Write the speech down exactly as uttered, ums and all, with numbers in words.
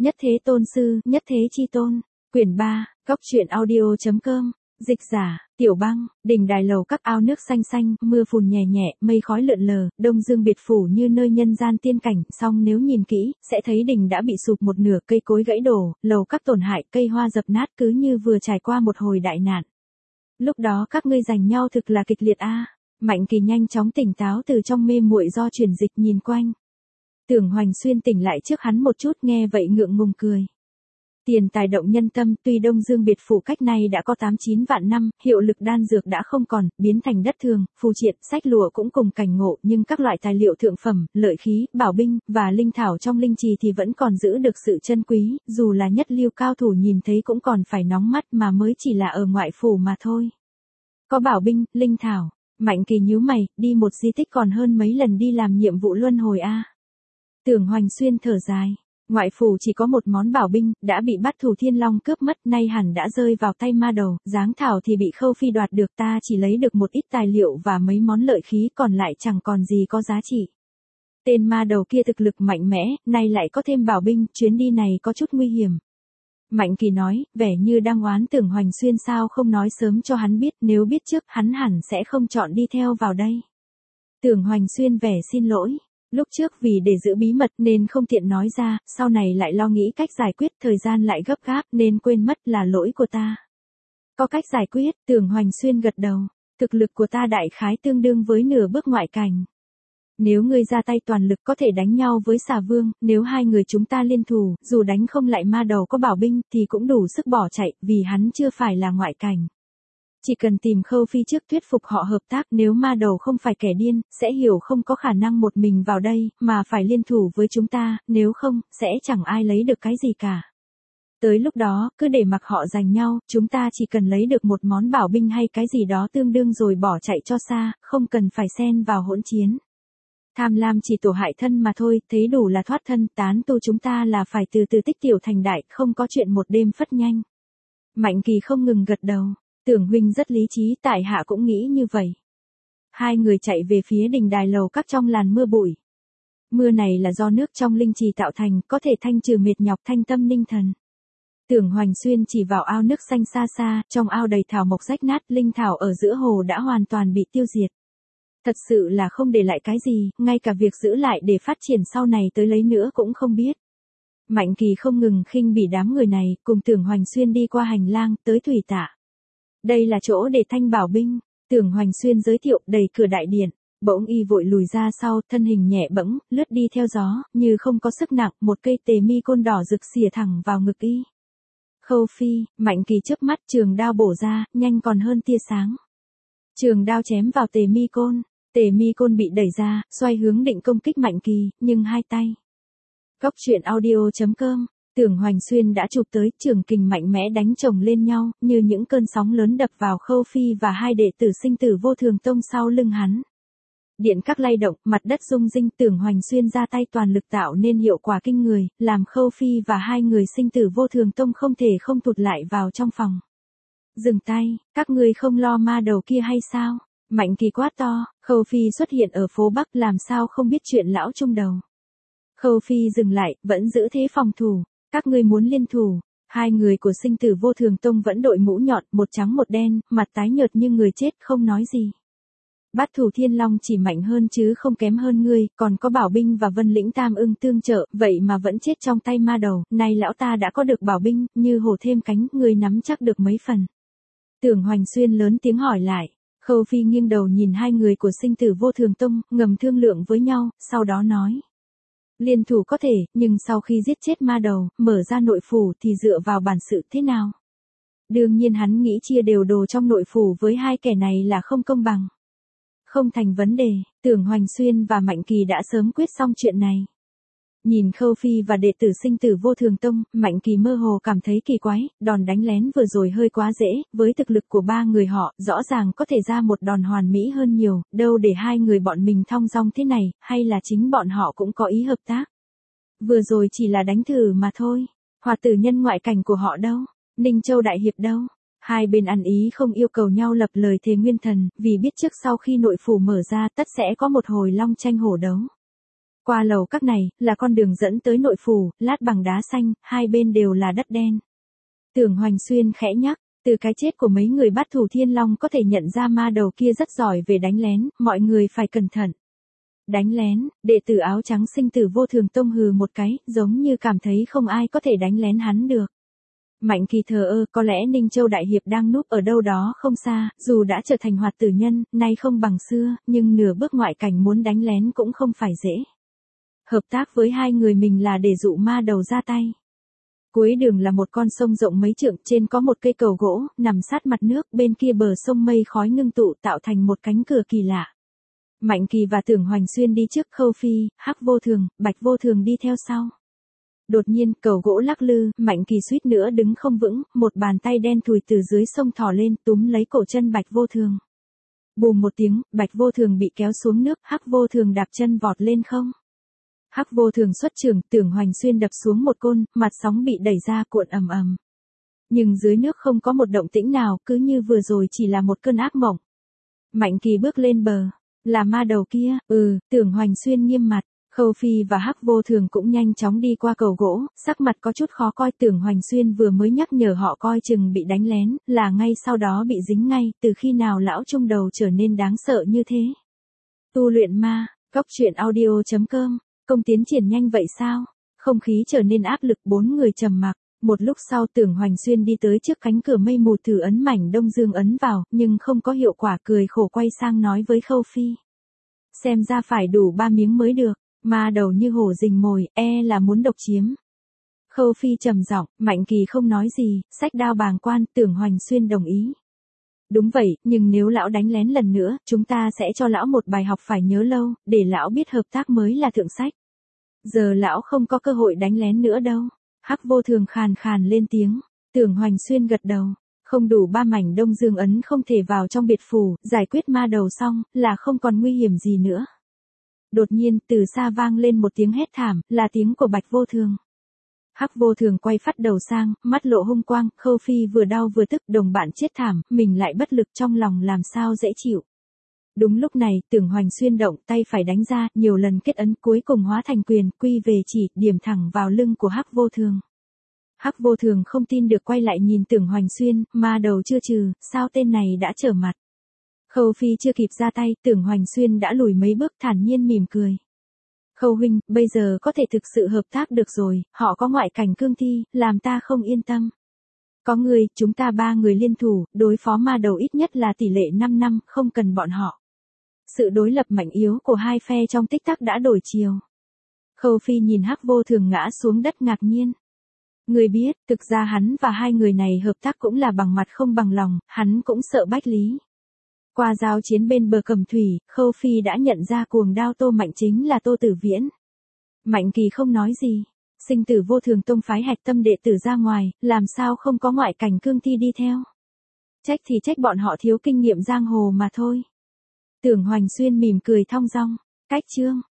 Nhất thế tôn sư, nhất thế chi tôn. Quyển ba, góc truyện audio.com. Dịch giả, Tiểu Băng. Đình đài lầu các ao nước xanh xanh, mưa phùn nhẹ nhẹ, mây khói lượn lờ, đông dương biệt phủ như nơi nhân gian tiên cảnh. Song nếu nhìn kỹ, sẽ thấy đình đã bị sụp một nửa, cây cối gãy đổ, lầu các tổn hại, cây hoa dập nát, cứ như vừa trải qua một hồi đại nạn. Lúc đó các ngươi giành nhau thực là kịch liệt a. Mạnh Kỳ nhanh chóng tỉnh táo từ trong mê muội do chuyển dịch, nhìn quanh. Tưởng Hoành Xuyên tỉnh lại trước hắn một chút, nghe vậy ngượng ngùng cười. Tiền tài động nhân tâm, tuy Đông Dương biệt phủ cách này đã có tám chín vạn năm, hiệu lực đan dược đã không còn, biến thành đất thường, phù triện, sách lụa cũng cùng cảnh ngộ, nhưng các loại tài liệu thượng phẩm, lợi khí, bảo binh, và linh thảo trong linh trì thì vẫn còn giữ được sự chân quý, dù là nhất lưu cao thủ nhìn thấy cũng còn phải nóng mắt, mà mới chỉ là ở ngoại phủ mà thôi. Có bảo binh, linh thảo, Mạnh Kỳ nhíu mày, đi một di tích còn hơn mấy lần đi làm nhiệm vụ luân hồi a. Tưởng Hoành Xuyên thở dài. Ngoại phủ chỉ có một món bảo binh, đã bị Bát Thủ Thiên Long cướp mất, nay hẳn đã rơi vào tay ma đầu, giáng thảo thì bị Khâu Phi đoạt được, ta chỉ lấy được một ít tài liệu và mấy món lợi khí, còn lại chẳng còn gì có giá trị. Tên ma đầu kia thực lực mạnh mẽ, nay lại có thêm bảo binh, chuyến đi này có chút nguy hiểm. Mạnh Kỳ nói, vẻ như đang oán Tưởng Hoành Xuyên sao không nói sớm cho hắn biết, nếu biết trước hắn hẳn sẽ không chọn đi theo vào đây. Tưởng Hoành Xuyên vẻ xin lỗi. Lúc trước vì để giữ bí mật nên không tiện nói ra, sau này lại lo nghĩ cách giải quyết, thời gian lại gấp gáp nên quên mất, là lỗi của ta. Có cách giải quyết, Tưởng Hoành Xuyên gật đầu. Thực lực của ta đại khái tương đương với nửa bước ngoại cảnh. Nếu ngươi ra tay toàn lực có thể đánh nhau với Xà Vương, nếu hai người chúng ta liên thủ, dù đánh không lại ma đầu có bảo binh thì cũng đủ sức bỏ chạy, vì hắn chưa phải là ngoại cảnh. Chỉ cần tìm Khâu Phi trước thuyết phục họ hợp tác, nếu ma đầu không phải kẻ điên, sẽ hiểu không có khả năng một mình vào đây, mà phải liên thủ với chúng ta, nếu không, sẽ chẳng ai lấy được cái gì cả. Tới lúc đó, cứ để mặc họ giành nhau, chúng ta chỉ cần lấy được một món bảo binh hay cái gì đó tương đương rồi bỏ chạy cho xa, không cần phải xen vào hỗn chiến. Tham lam chỉ tổ hại thân mà thôi, thấy đủ là thoát thân, tán tu chúng ta là phải từ từ tích tiểu thành đại, không có chuyện một đêm phất nhanh. Mạnh Kỳ không ngừng gật đầu. Tưởng huynh rất lý trí, tại hạ cũng nghĩ như vậy. Hai người chạy về phía đình đài lầu các trong làn mưa bụi. Mưa này là do nước trong linh trì tạo thành, có thể thanh trừ mệt nhọc, thanh tâm ninh thần. Tưởng Hoành Xuyên chỉ vào ao nước xanh xa xa, trong ao đầy thảo mộc rách nát, linh thảo ở giữa hồ đã hoàn toàn bị tiêu diệt. Thật sự là không để lại cái gì, ngay cả việc giữ lại để phát triển sau này tới lấy nữa cũng không biết. Mạnh Kỳ không ngừng khinh bỉ đám người này, cùng Tưởng Hoành Xuyên đi qua hành lang, tới thủy tạ. Đây là chỗ để thanh bảo binh, Tưởng Hoành Xuyên giới thiệu, đẩy cửa đại điện, bỗng y vội lùi ra sau, thân hình nhẹ bẫng, lướt đi theo gió, như không có sức nặng, một cây tề mi côn đỏ rực xìa thẳng vào ngực y. Khâu Phi, Mạnh Kỳ chớp mắt, trường đao bổ ra, nhanh còn hơn tia sáng. Trường đao chém vào tề mi côn, tề mi côn bị đẩy ra, xoay hướng định công kích Mạnh Kỳ, nhưng hai tay. Góc truyện audio.com. Tưởng Hoành Xuyên đã chụp tới, trường kình mạnh mẽ đánh chồng lên nhau, như những cơn sóng lớn đập vào Khâu Phi và hai đệ tử Sinh Tử Vô Thường Tông sau lưng hắn. Điện các lay động, mặt đất rung rinh, Tưởng Hoành Xuyên ra tay toàn lực tạo nên hiệu quả kinh người, làm Khâu Phi và hai người Sinh Tử Vô Thường Tông không thể không tụt lại vào trong phòng. Dừng tay, các ngươi không lo ma đầu kia hay sao? Mạnh Kỳ quát to. Khâu Phi xuất hiện ở phố Bắc, làm sao không biết chuyện lão trung đầu. Khâu Phi dừng lại, vẫn giữ thế phòng thủ. Các ngươi muốn liên thủ. Hai người của Sinh Tử Vô Thường Tông vẫn đội mũ nhọn, một trắng một đen, mặt tái nhợt như người chết, không nói gì. Bát Thủ Thiên Long chỉ mạnh hơn chứ không kém hơn ngươi, còn có bảo binh và Vân Lĩnh Tam Ưng tương trợ, vậy mà vẫn chết trong tay ma đầu, nay lão ta đã có được bảo binh, như hổ thêm cánh, ngươi nắm chắc được mấy phần. Tưởng Hoành Xuyên lớn tiếng hỏi lại. Khâu Phi nghiêng đầu nhìn hai người của Sinh Tử Vô Thường Tông, ngầm thương lượng với nhau, sau đó nói. Liên thủ có thể, nhưng sau khi giết chết ma đầu, mở ra nội phủ thì dựa vào bản sự thế nào? Đương nhiên hắn nghĩ chia đều đồ trong nội phủ với hai kẻ này là không công bằng. Không thành vấn đề, Tưởng Hoành Xuyên và Mạnh Kỳ đã sớm quyết xong chuyện này. Nhìn Khâu Phi và đệ tử Sinh Tử Vô Thường Tông, Mạnh Kỳ mơ hồ cảm thấy kỳ quái, đòn đánh lén vừa rồi hơi quá dễ, với thực lực của ba người họ, rõ ràng có thể ra một đòn hoàn mỹ hơn nhiều, đâu để hai người bọn mình thong dong thế này, hay là chính bọn họ cũng có ý hợp tác. Vừa rồi chỉ là đánh thử mà thôi, Hoạt Tử Nhân ngoại cảnh của họ đâu, Ninh Châu Đại Hiệp đâu. Hai bên ăn ý không yêu cầu nhau lập lời thề nguyên thần, vì biết trước sau khi nội phủ mở ra tất sẽ có một hồi long tranh hổ đấu. Qua lầu các này, là con đường dẫn tới nội phủ, lát bằng đá xanh, hai bên đều là đất đen. Tưởng Hoành Xuyên khẽ nhắc, từ cái chết của mấy người bắt thủ Thiên Long có thể nhận ra ma đầu kia rất giỏi về đánh lén, mọi người phải cẩn thận. Đánh lén, đệ tử áo trắng Sinh Tử Vô Thường Tông hừ một cái, giống như cảm thấy không ai có thể đánh lén hắn được. Mạnh Kỳ thờ ơ, có lẽ Ninh Châu Đại Hiệp đang núp ở đâu đó không xa, dù đã trở thành hoạt tử nhân, nay không bằng xưa, nhưng nửa bước ngoại cảnh muốn đánh lén cũng không phải dễ. Hợp tác với hai người mình là để dụ ma đầu ra tay. Cuối đường là một con sông rộng mấy trượng, trên có một cây cầu gỗ, nằm sát mặt nước, bên kia bờ sông mây khói ngưng tụ tạo thành một cánh cửa kỳ lạ. Mạnh Kỳ và Tưởng Hoành Xuyên đi trước, Khâu Phi, Hắc Vô Thường, Bạch Vô Thường đi theo sau. Đột nhiên, cầu gỗ lắc lư, Mạnh Kỳ suýt nữa đứng không vững, một bàn tay đen thùi từ dưới sông thò lên, túm lấy cổ chân Bạch Vô Thường. Bùm một tiếng, Bạch Vô Thường bị kéo xuống nước, Hắc Vô Thường đạp chân vọt lên không. Hắc Vô Thường xuất trường, Tưởng Hoành Xuyên đập xuống một côn, mặt sóng bị đẩy ra cuộn ầm ầm. Nhưng dưới nước không có một động tĩnh nào, cứ như vừa rồi chỉ là một cơn ác mộng. Mạnh Kỳ bước lên bờ, là ma đầu kia, ừ, Tưởng Hoành Xuyên nghiêm mặt. Khâu Phi và Hắc Vô Thường cũng nhanh chóng đi qua cầu gỗ, sắc mặt có chút khó coi. Tưởng Hoành Xuyên vừa mới nhắc nhở họ coi chừng bị đánh lén, là ngay sau đó bị dính ngay, từ khi nào lão trung đầu trở nên đáng sợ như thế. Tu luyện ma, Cốc Truyện Audio chấm com, công tiến triển nhanh vậy sao? Không khí trở nên áp lực, bốn người trầm mặc. Một lúc sau Tưởng Hoành Xuyên đi tới trước cánh cửa mây mù thử ấn mảnh Đông Dương ấn vào, nhưng không có hiệu quả, cười khổ quay sang nói với Khâu Phi. Xem ra phải đủ ba miếng mới được. Ma đầu như hổ rình mồi, e là muốn độc chiếm. Khâu Phi trầm giọng, Mạnh Kỳ không nói gì, xách đao bàng quan, Tưởng Hoành Xuyên đồng ý. Đúng vậy, nhưng nếu lão đánh lén lần nữa, chúng ta sẽ cho lão một bài học phải nhớ lâu, để lão biết hợp tác mới là thượng sách. Giờ lão không có cơ hội đánh lén nữa đâu. Hắc Vô Thường khàn khàn lên tiếng. Tưởng Hoành Xuyên gật đầu. Không đủ ba mảnh Đông Dương ấn không thể vào trong biệt phủ, giải quyết ma đầu xong, là không còn nguy hiểm gì nữa. Đột nhiên, từ xa vang lên một tiếng hét thảm, là tiếng của Bạch Vô Thường. Hắc Vô Thường quay phắt đầu sang, mắt lộ hung quang, Khâu Phi vừa đau vừa tức, đồng bạn chết thảm, mình lại bất lực, trong lòng làm sao dễ chịu. Đúng lúc này, Tưởng Hoành Xuyên động tay phải đánh ra, nhiều lần kết ấn, cuối cùng hóa thành quyền, quy về chỉ, điểm thẳng vào lưng của Hắc Vô Thường. Hắc Vô Thường không tin được quay lại nhìn Tưởng Hoành Xuyên, ma đầu chưa trừ, sao tên này đã trở mặt. Khâu Phi chưa kịp ra tay, Tưởng Hoành Xuyên đã lùi mấy bước, thản nhiên mỉm cười. Khâu huynh, bây giờ có thể thực sự hợp tác được rồi, họ có ngoại cảnh cương thi, làm ta không yên tâm. Có người, chúng ta ba người liên thủ, đối phó ma đầu ít nhất là tỷ lệ năm năm, không cần bọn họ. Sự đối lập mạnh yếu của hai phe trong tích tắc đã đổi chiều. Khâu Phi nhìn Hắc Vô Thường ngã xuống đất ngạc nhiên. Người biết, thực ra hắn và hai người này hợp tác cũng là bằng mặt không bằng lòng, hắn cũng sợ Bách Lý. Qua giao chiến bên bờ Cẩm Thủy, Khâu Phi đã nhận ra cuồng đao Tô Mạnh chính là Tô Tử Viễn. Mạnh Kỳ không nói gì. Sinh Tử Vô Thường Tông phái hạch tâm đệ tử ra ngoài, làm sao không có ngoại cảnh cương thi đi theo. Trách thì trách bọn họ thiếu kinh nghiệm giang hồ mà thôi. Tưởng Hoành Xuyên mỉm cười thong dong. Cách chương.